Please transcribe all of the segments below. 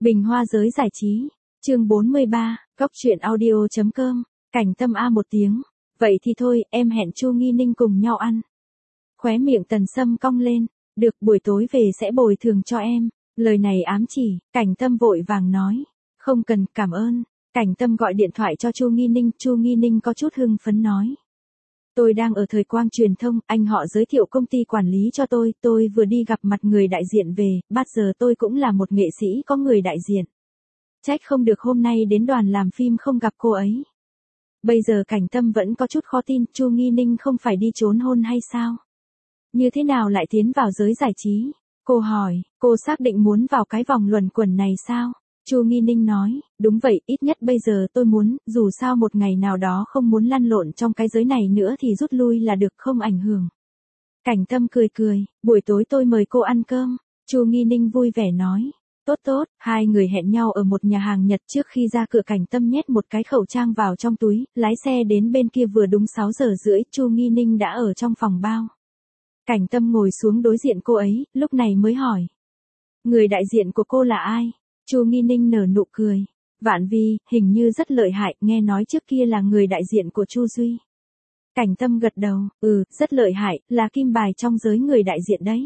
Bình Hoa giới giải trí, chương 43, Cóc truyện audio.com, Cảnh Tâm a một tiếng. Vậy thì thôi, em hẹn Chu Nghi Ninh cùng nhau ăn. Khóe miệng Tần Sâm cong lên, được, buổi tối về sẽ bồi thường cho em. Lời này ám chỉ, Cảnh Tâm vội vàng nói, không cần, cảm ơn. Cảnh Tâm gọi điện thoại cho Chu Nghi Ninh có chút hưng phấn nói. Tôi đang ở Thời Quang Truyền thông, anh họ giới thiệu công ty quản lý cho tôi vừa đi gặp mặt người đại diện về, bắt giờ tôi cũng là một nghệ sĩ có người đại diện. Trách không được hôm nay đến đoàn làm phim không gặp cô ấy. Bây giờ Cảnh Tâm vẫn có chút khó tin, Chu Nghi Ninh không phải đi trốn hôn hay sao? Như thế nào lại tiến vào giới giải trí? Cô hỏi, cô xác định muốn vào cái vòng luẩn quẩn này sao? Chu Nghi Ninh nói, đúng vậy, ít nhất bây giờ tôi muốn, dù sao một ngày nào đó không muốn lăn lộn trong cái giới này nữa thì rút lui là được, không ảnh hưởng. Cảnh Tâm cười, buổi tối tôi mời cô ăn cơm. Chu Nghi Ninh vui vẻ nói, tốt, hai người hẹn nhau ở một nhà hàng Nhật. Trước khi ra cửa Cảnh Tâm nhét một cái khẩu trang vào trong túi, lái xe đến bên kia vừa đúng 6 giờ rưỡi, Chu Nghi Ninh đã ở trong phòng bao. Cảnh Tâm ngồi xuống đối diện cô ấy, lúc này mới hỏi. Người đại diện của cô là ai? Chu Nghi Ninh nở nụ cười. Vạn Vi, hình như rất lợi hại, nghe nói trước kia là người đại diện của Chu Duy. Cảnh Tâm gật đầu, rất lợi hại, là kim bài trong giới người đại diện đấy.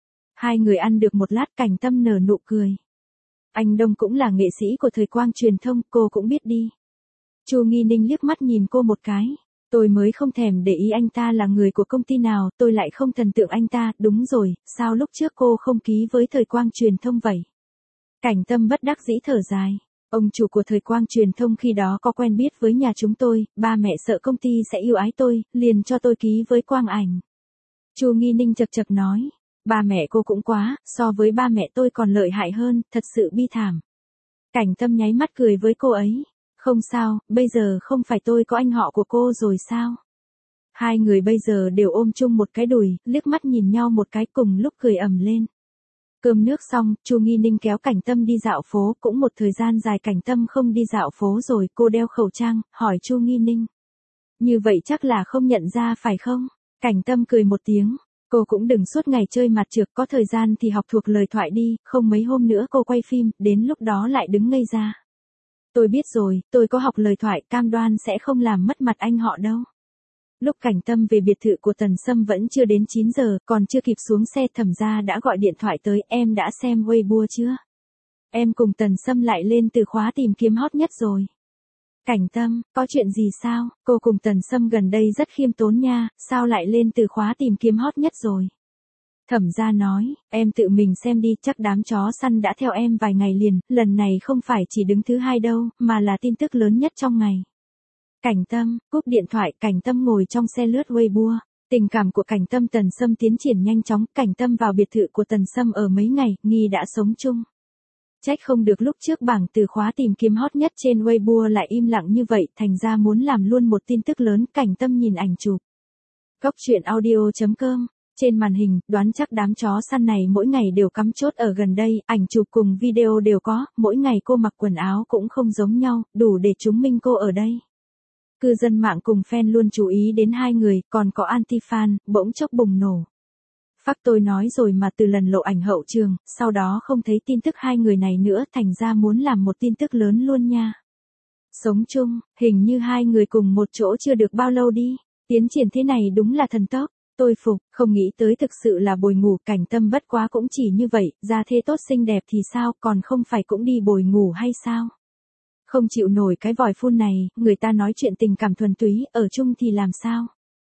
Hai người ăn được một lát, Cảnh Tâm nở nụ cười. Anh Đông cũng là nghệ sĩ của Thời Quang Truyền thông, cô cũng biết đi. Chu Nghi Ninh liếc mắt nhìn cô một cái. Tôi mới không thèm để ý anh ta là người của công ty nào, tôi lại không thần tượng anh ta, đúng rồi, sao lúc trước cô không ký với Thời Quang Truyền thông vậy? Cảnh Tâm bất đắc dĩ thở dài. Ông chủ của Thời Quang Truyền thông khi đó có quen biết với nhà chúng tôi, ba mẹ sợ công ty sẽ yêu ái tôi, liền cho tôi ký với Quang Ảnh. Chu Nghi Ninh chật nói, ba mẹ cô cũng quá, so với ba mẹ tôi còn lợi hại hơn, thật sự bi thảm. Cảnh Tâm nháy mắt cười với cô ấy, không sao, bây giờ không phải tôi có anh họ của cô rồi sao? Hai người bây giờ đều ôm chung một cái đùi, liếc mắt nhìn nhau một cái cùng lúc cười ầm lên. Cơm nước xong, Chu Nghi Ninh kéo Cảnh Tâm đi dạo phố, cũng một thời gian dài Cảnh Tâm không đi dạo phố rồi, cô đeo khẩu trang, hỏi Chu Nghi Ninh. Như vậy chắc là không nhận ra phải không? Cảnh Tâm cười một tiếng, cô cũng đừng suốt ngày chơi mặt trược, có thời gian thì học thuộc lời thoại đi, không mấy hôm nữa cô quay phim, đến lúc đó lại đứng ngây ra. Tôi biết rồi, tôi có học lời thoại, cam đoan sẽ không làm mất mặt anh họ đâu. Lúc Cảnh Tâm về biệt thự của Tần Sâm vẫn chưa đến 9 giờ, còn chưa kịp xuống xe Thẩm gia đã gọi điện thoại tới, em đã xem Weibo chưa? Em cùng Tần Sâm lại lên từ khóa tìm kiếm hot nhất rồi. Cảnh Tâm, có chuyện gì sao? Cô cùng Tần Sâm gần đây rất khiêm tốn nha, sao lại lên từ khóa tìm kiếm hot nhất rồi? Thẩm gia nói, em tự mình xem đi, chắc đám chó săn đã theo em vài ngày liền, lần này không phải chỉ đứng thứ hai đâu, mà là tin tức lớn nhất trong ngày. Cảnh Tâm, cúp điện thoại, Cảnh Tâm ngồi trong xe lướt Weibo. Tình cảm của Cảnh Tâm Tần Sâm tiến triển nhanh chóng, Cảnh Tâm vào biệt thự của Tần Sâm ở mấy ngày, nghi đã sống chung. Trách không được lúc trước bảng từ khóa tìm kiếm hot nhất trên Weibo lại im lặng như vậy, thành ra muốn làm luôn một tin tức lớn. Cảnh Tâm nhìn ảnh chụp. Cóc truyện audio.com. Trên màn hình, đoán chắc đám chó săn này mỗi ngày đều cắm chốt ở gần đây, ảnh chụp cùng video đều có, mỗi ngày cô mặc quần áo cũng không giống nhau, đủ để chứng minh cô ở đây. Cư dân mạng cùng fan luôn chú ý đến hai người, còn có anti-fan, bỗng chốc bùng nổ. Phác tôi nói rồi mà, từ lần lộ ảnh hậu trường, sau đó không thấy tin tức hai người này nữa, thành ra muốn làm một tin tức lớn luôn nha. Sống chung, hình như hai người cùng một chỗ chưa được bao lâu đi, tiến triển thế này đúng là thần tốc. Tôi phục, không nghĩ tới thực sự là bồi ngủ. Cảnh Tâm bất quá cũng chỉ như vậy, da thê tốt xinh đẹp thì sao, còn không phải cũng đi bồi ngủ hay sao? Không chịu nổi cái vòi phun này, người ta nói chuyện tình cảm thuần túy, ở chung thì làm sao?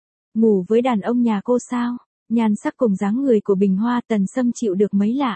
Ngủ với đàn ông nhà cô sao? Nhan sắc cùng dáng người của Bình Hoa, Tần Sâm chịu được mấy lạ.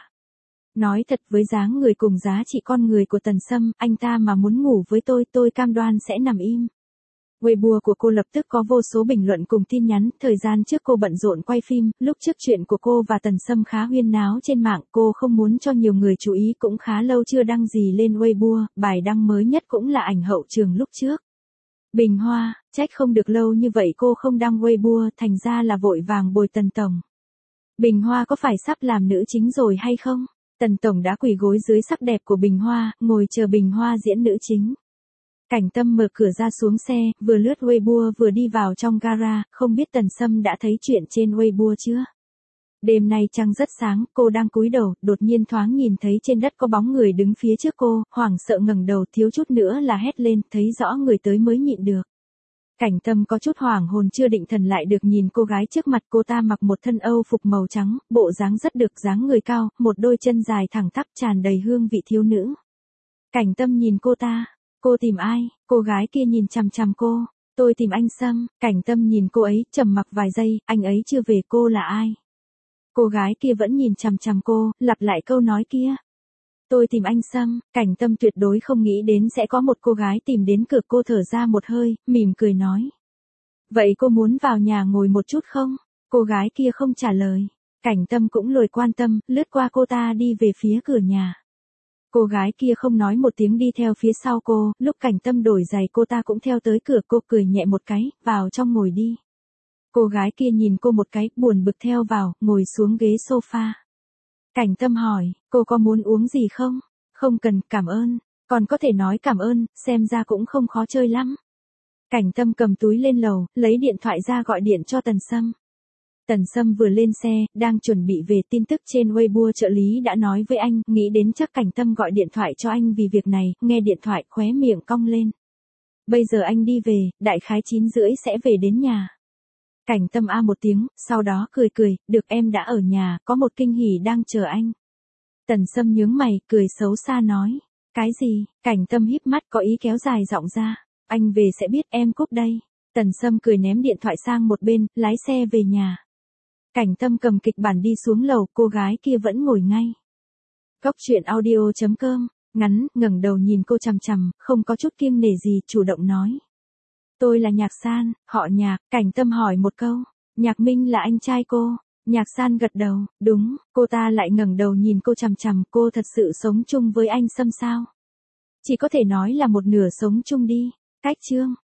Nói thật, với dáng người cùng giá trị con người của Tần Sâm, anh ta mà muốn ngủ với tôi cam đoan sẽ nằm im. Weibo của cô lập tức có vô số bình luận cùng tin nhắn, thời gian trước cô bận rộn quay phim, lúc trước chuyện của cô và Tần Sâm khá huyên náo trên mạng, cô không muốn cho nhiều người chú ý, cũng khá lâu chưa đăng gì lên Weibo, bài đăng mới nhất cũng là ảnh hậu trường lúc trước. Bình Hoa, trách không được lâu như vậy cô không đăng Weibo, thành ra là vội vàng bồi Tần Tổng. Bình Hoa có phải sắp làm nữ chính rồi hay không? Tần Tổng đã quỳ gối dưới sắc đẹp của Bình Hoa, ngồi chờ Bình Hoa diễn nữ chính. Cảnh Tâm mở cửa ra xuống xe, vừa lướt Weibo vừa đi vào trong gara, không biết Tần Sâm đã thấy chuyện trên Weibo chưa? Đêm nay trăng rất sáng, cô đang cúi đầu, đột nhiên thoáng nhìn thấy trên đất có bóng người đứng phía trước cô, hoảng sợ ngẩng đầu thiếu chút nữa là hét lên, thấy rõ người tới mới nhịn được. Cảnh Tâm có chút hoảng hồn chưa định thần lại được nhìn cô gái trước mặt, cô ta mặc một thân âu phục màu trắng, bộ dáng rất được, dáng người cao, một đôi chân dài thẳng tắp tràn đầy hương vị thiếu nữ. Cảnh Tâm nhìn cô ta, cô tìm ai? Cô gái kia nhìn chằm chằm cô, tôi tìm anh Sâm. Cảnh Tâm nhìn cô ấy, trầm mặc vài giây, anh ấy chưa về, cô là ai? Cô gái kia vẫn nhìn chằm chằm cô, lặp lại câu nói kia. Tôi tìm anh Sâm. Cảnh Tâm tuyệt đối không nghĩ đến sẽ có một cô gái tìm đến cửa, cô thở ra một hơi, mỉm cười nói. Vậy cô muốn vào nhà ngồi một chút không? Cô gái kia không trả lời. Cảnh Tâm cũng lười quan tâm, lướt qua cô ta đi về phía cửa nhà. Cô gái kia không nói một tiếng đi theo phía sau cô, lúc Cảnh Tâm đổi giày cô ta cũng theo tới cửa, cô cười nhẹ một cái, vào trong ngồi đi. Cô gái kia nhìn cô một cái, buồn bực theo vào, ngồi xuống ghế sofa. Cảnh Tâm hỏi, cô có muốn uống gì không? Không cần, cảm ơn. Còn có thể nói cảm ơn, xem ra cũng không khó chơi lắm. Cảnh Tâm cầm túi lên lầu, lấy điện thoại ra gọi điện cho Tần Sâm. Tần Sâm vừa lên xe, đang chuẩn bị về, tin tức trên Weibo trợ lý đã nói với anh, nghĩ đến chắc Cảnh Tâm gọi điện thoại cho anh vì việc này, nghe điện thoại khóe miệng cong lên. Bây giờ anh đi về, đại khái 9:30 sẽ về đến nhà. Cảnh Tâm a một tiếng, sau đó cười cười, được em đã ở nhà, có một kinh hỉ đang chờ anh. Tần Sâm nhướng mày, cười xấu xa nói. Cái gì? Cảnh Tâm híp mắt có ý kéo dài giọng ra. Anh về sẽ biết, em cúp đây. Tần Sâm cười ném điện thoại sang một bên, lái xe về nhà. Cảnh Tâm cầm kịch bản đi xuống lầu, cô gái kia vẫn ngồi ngay. Góc truyện audio.com, ngắn, ngẩng đầu nhìn cô chằm chằm, không có chút kiêng nể gì, chủ động nói. Tôi là Nhạc San, họ Nhạc. Cảnh Tâm hỏi một câu. Nhạc Minh là anh trai cô. Nhạc San gật đầu, đúng. Cô ta lại ngẩng đầu nhìn cô chằm chằm, cô thật sự sống chung với anh Sâm sao? Chỉ có thể nói là một nửa sống chung đi. Cách chương.